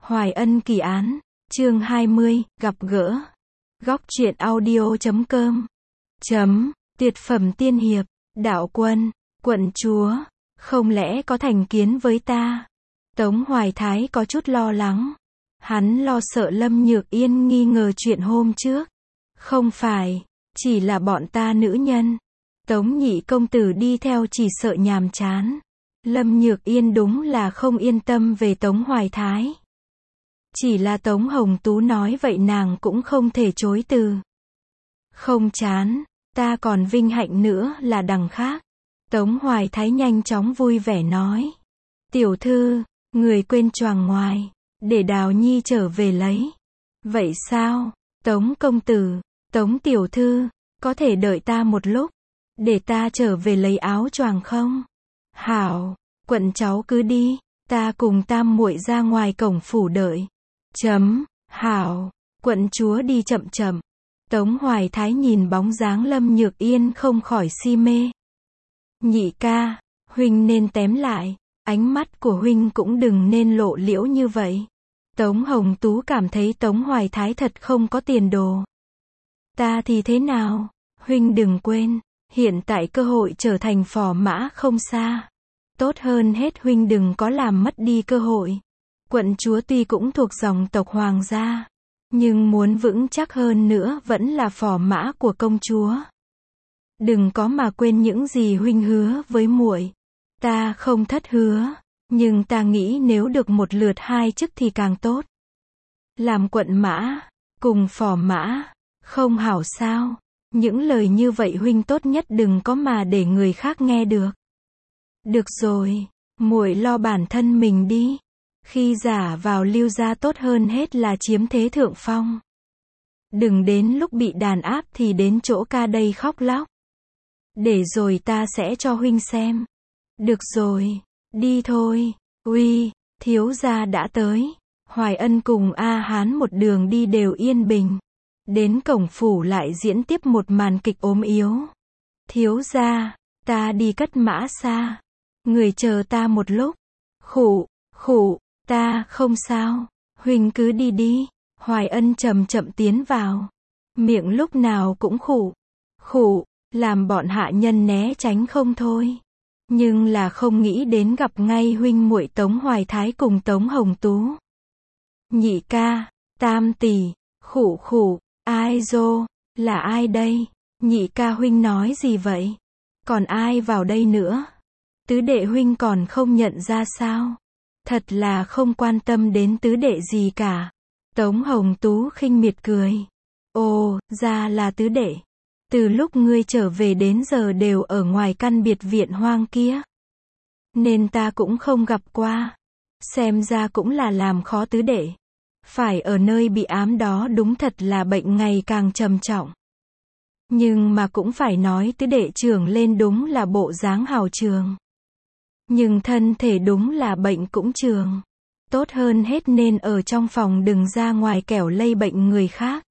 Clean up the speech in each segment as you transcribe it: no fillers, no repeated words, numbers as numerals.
Hoài Ân kỳ án, chương 20, gặp gỡ. Góc truyện audio.com. Tuyệt phẩm tiên hiệp, đạo quân, quận chúa, không lẽ có thành kiến với ta? Tống Hoài Thái có chút lo lắng. Hắn lo sợ Lâm Nhược Yên nghi ngờ chuyện hôm trước. Không phải, chỉ là bọn ta nữ nhân. Tống nhị công tử đi theo chỉ sợ nhàm chán. Lâm Nhược Yên đúng là không yên tâm về Tống Hoài Thái. Chỉ là Tống Hồng Tú nói vậy nàng cũng không thể chối từ. Không chán, ta còn vinh hạnh nữa là đằng khác. Tống Hoài Thái nhanh chóng vui vẻ nói. Tiểu thư, người quên choàng ngoài, để Đào Nhi trở về lấy. Vậy sao, Tống công tử, Tống tiểu thư, có thể đợi ta một lúc, để ta trở về lấy áo choàng không? Hảo, quận cháu cứ đi, ta cùng tam muội ra ngoài cổng phủ đợi. Hảo, quận chúa đi chậm chậm. Tống Hoài Thái nhìn bóng dáng Lâm Nhược Yên không khỏi si mê. Nhị ca, huynh nên tém lại, ánh mắt của huynh cũng đừng nên lộ liễu như vậy. Tống Hồng Tú cảm thấy Tống Hoài Thái thật không có tiền đồ. Ta thì thế nào? Huynh đừng quên, hiện tại cơ hội trở thành phò mã không xa. Tốt hơn hết huynh đừng có làm mất đi cơ hội. Quận chúa tuy cũng thuộc dòng tộc hoàng gia, nhưng muốn vững chắc hơn nữa vẫn là phò mã của công chúa. Đừng có mà quên những gì huynh hứa với muội. Ta không thất hứa, nhưng ta nghĩ nếu được một lượt hai chức thì càng tốt. Làm quận mã, cùng phò mã, không hảo sao? Những lời như vậy huynh tốt nhất đừng có mà để người khác nghe được. Được rồi, muội lo bản thân mình đi. Khi giả vào Lưu gia tốt hơn hết là chiếm thế thượng phong. Đừng đến lúc bị đàn áp thì đến chỗ ca đây khóc lóc. Để rồi ta sẽ cho huynh xem. Được rồi, đi thôi. Uy, thiếu gia đã tới. Hoài Ân cùng A Hán một đường đi đều yên bình. Đến cổng phủ lại diễn tiếp một màn kịch ốm yếu. Thiếu gia, ta đi cất mã xa. Người chờ ta một lúc. Khụ, ta không sao. Huynh cứ đi đi. Hoài Ân chậm chậm tiến vào. Miệng lúc nào cũng khụ, làm bọn hạ nhân né tránh không thôi. Nhưng là không nghĩ đến gặp ngay huynh muội Tống Hoài Thái cùng Tống Hồng Tú. Nhị ca, tam tỷ, khụ, ai dô, là ai đây? Nhị ca huynh nói gì vậy? Còn ai vào đây nữa? Tứ đệ huynh còn không nhận ra sao? Thật là không quan tâm đến tứ đệ gì cả. Tống Hồng Tú khinh miệt cười. Ồ, ra là tứ đệ. Từ lúc ngươi trở về đến giờ đều ở ngoài căn biệt viện hoang kia. Nên ta cũng không gặp qua. Xem ra cũng là làm khó tứ đệ. Phải ở nơi bị ám đó đúng thật là bệnh ngày càng trầm trọng. Nhưng mà cũng phải nói tứ đệ trưởng lên đúng là bộ dáng hào trường. Nhưng thân thể đúng là bệnh cũng trường. Tốt hơn hết nên ở trong phòng đừng ra ngoài kẻo lây bệnh người khác.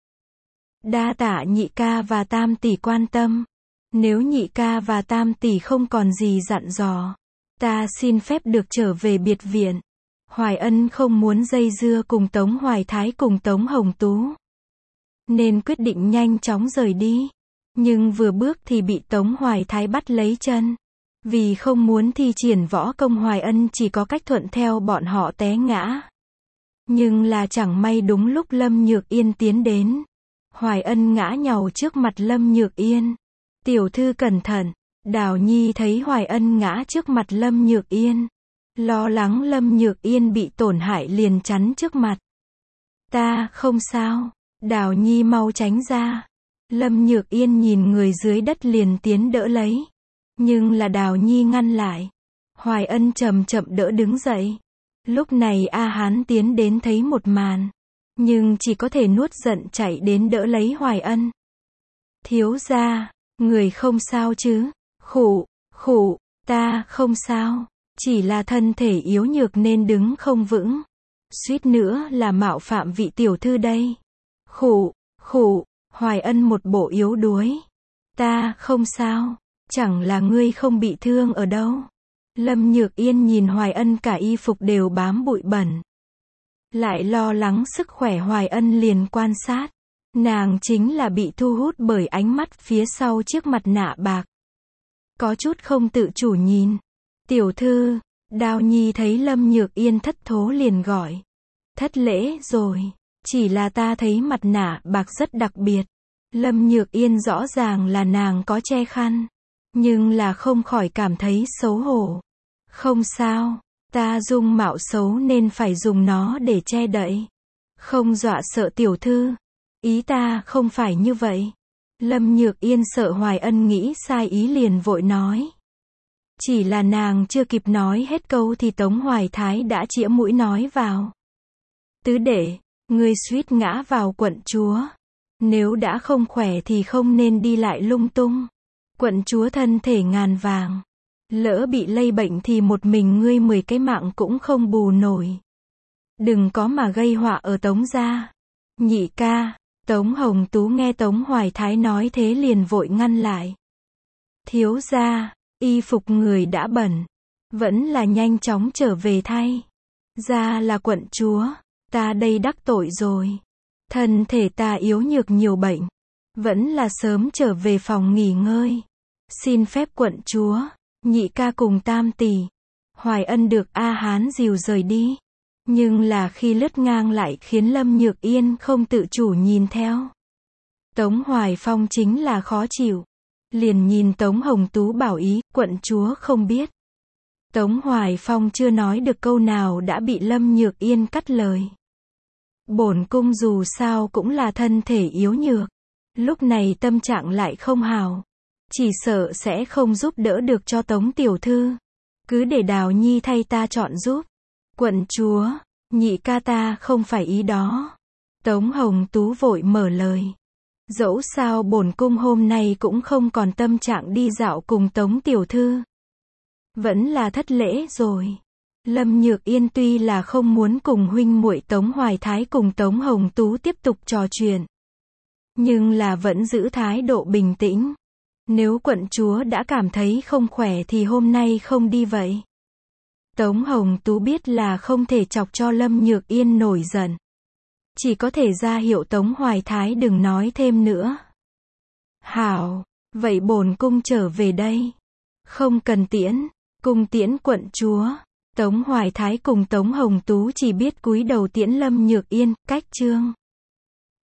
Đa tạ nhị ca và tam tỷ quan tâm. Nếu nhị ca và tam tỷ không còn gì dặn dò, ta xin phép được trở về biệt viện. Hoài Ân không muốn dây dưa cùng Tống Hoài Thái cùng Tống Hồng Tú, nên quyết định nhanh chóng rời đi. Nhưng vừa bước thì bị Tống Hoài Thái bắt lấy chân. Vì không muốn thi triển võ công Hoài Ân chỉ có cách thuận theo bọn họ té ngã. Nhưng là chẳng may đúng lúc Lâm Nhược Yên tiến đến. Hoài Ân ngã nhào trước mặt Lâm Nhược Yên. Tiểu thư cẩn thận. Đào Nhi thấy Hoài Ân ngã trước mặt Lâm Nhược Yên. Lo lắng Lâm Nhược Yên bị tổn hại liền chắn trước mặt. Ta không sao. Đào Nhi mau tránh ra. Lâm Nhược Yên nhìn người dưới đất liền tiến đỡ lấy. Nhưng là Đào Nhi ngăn lại. Hoài Ân chậm chậm đỡ đứng dậy. Lúc này A Hán tiến đến thấy một màn. Nhưng chỉ có thể nuốt giận chạy đến đỡ lấy Hoài Ân. Thiếu gia, người không sao chứ? Khụ, ta không sao. Chỉ là thân thể yếu nhược nên đứng không vững. Suýt nữa là mạo phạm vị tiểu thư đây. Khụ, Hoài Ân một bộ yếu đuối. Ta không sao. Chẳng là ngươi không bị thương ở đâu. Lâm Nhược Yên nhìn Hoài Ân cả y phục đều bám bụi bẩn. lại lo lắng sức khỏe Hoài Ân liền quan sát. Nàng chính là bị thu hút bởi ánh mắt phía sau chiếc mặt nạ bạc. Có chút không tự chủ nhìn. Tiểu thư, Đào Nhi thấy Lâm Nhược Yên thất thố liền gọi. Thất lễ rồi, chỉ là ta thấy mặt nạ bạc rất đặc biệt. Lâm Nhược Yên rõ ràng là nàng có che khăn, nhưng là không khỏi cảm thấy xấu hổ. Không sao, ta dung mạo xấu nên phải dùng nó để che đậy. Không dọa sợ tiểu thư. Ý ta không phải như vậy. Lâm Nhược Yên sợ Hoài Ân nghĩ sai ý liền vội nói. Chỉ là nàng chưa kịp nói hết câu thì Tống Hoài Thái đã chĩa mũi nói vào. Tứ đệ, ngươi suýt ngã vào quận chúa. Nếu đã không khỏe thì không nên đi lại lung tung. Quận chúa thân thể ngàn vàng. Lỡ bị lây bệnh thì một mình ngươi 10 cái mạng cũng không bù nổi. Đừng có mà gây họa ở Tống gia. Nhị ca, Tống Hồng Tú nghe Tống Hoài Thái nói thế liền vội ngăn lại. Thiếu gia, y phục người đã bẩn. Vẫn là nhanh chóng trở về thay. Gia là quận chúa, ta đây đắc tội rồi. Thân thể ta yếu nhược nhiều bệnh. Vẫn là sớm trở về phòng nghỉ ngơi. Xin phép quận chúa, nhị ca cùng tam tỷ. Hoài Ân được A Hán dìu rời đi. Nhưng là khi lướt ngang lại khiến Lâm Nhược Yên không tự chủ nhìn theo. Tống Hoài Phong chính là khó chịu. Liền nhìn Tống Hồng Tú bảo ý, quận chúa không biết. Tống Hoài Phong chưa nói được câu nào đã bị Lâm Nhược Yên cắt lời. Bổn cung dù sao cũng là thân thể yếu nhược. Lúc này tâm trạng lại không hào. Chỉ sợ sẽ không giúp đỡ được cho Tống tiểu thư. Cứ để Đào Nhi thay ta chọn giúp. Quận chúa, nhị ca ta không phải ý đó. Tống Hồng Tú vội mở lời. Dẫu sao bổn cung hôm nay cũng không còn tâm trạng đi dạo cùng Tống tiểu thư. Vẫn là thất lễ rồi. Lâm Nhược Yên tuy là không muốn cùng huynh muội Tống Hoài Thái cùng Tống Hồng Tú tiếp tục trò chuyện. Nhưng là vẫn giữ thái độ bình tĩnh. Nếu quận chúa đã cảm thấy không khỏe thì hôm nay không đi vậy. Tống Hồng Tú biết là không thể chọc cho Lâm Nhược Yên nổi giận. Chỉ có thể ra hiệu Tống Hoài Thái đừng nói thêm nữa. Hảo, vậy bổn cung trở về đây. Không cần tiễn, cung tiễn quận chúa. Tống Hoài Thái cùng Tống Hồng Tú chỉ biết cúi đầu tiễn Lâm Nhược Yên, cách chương.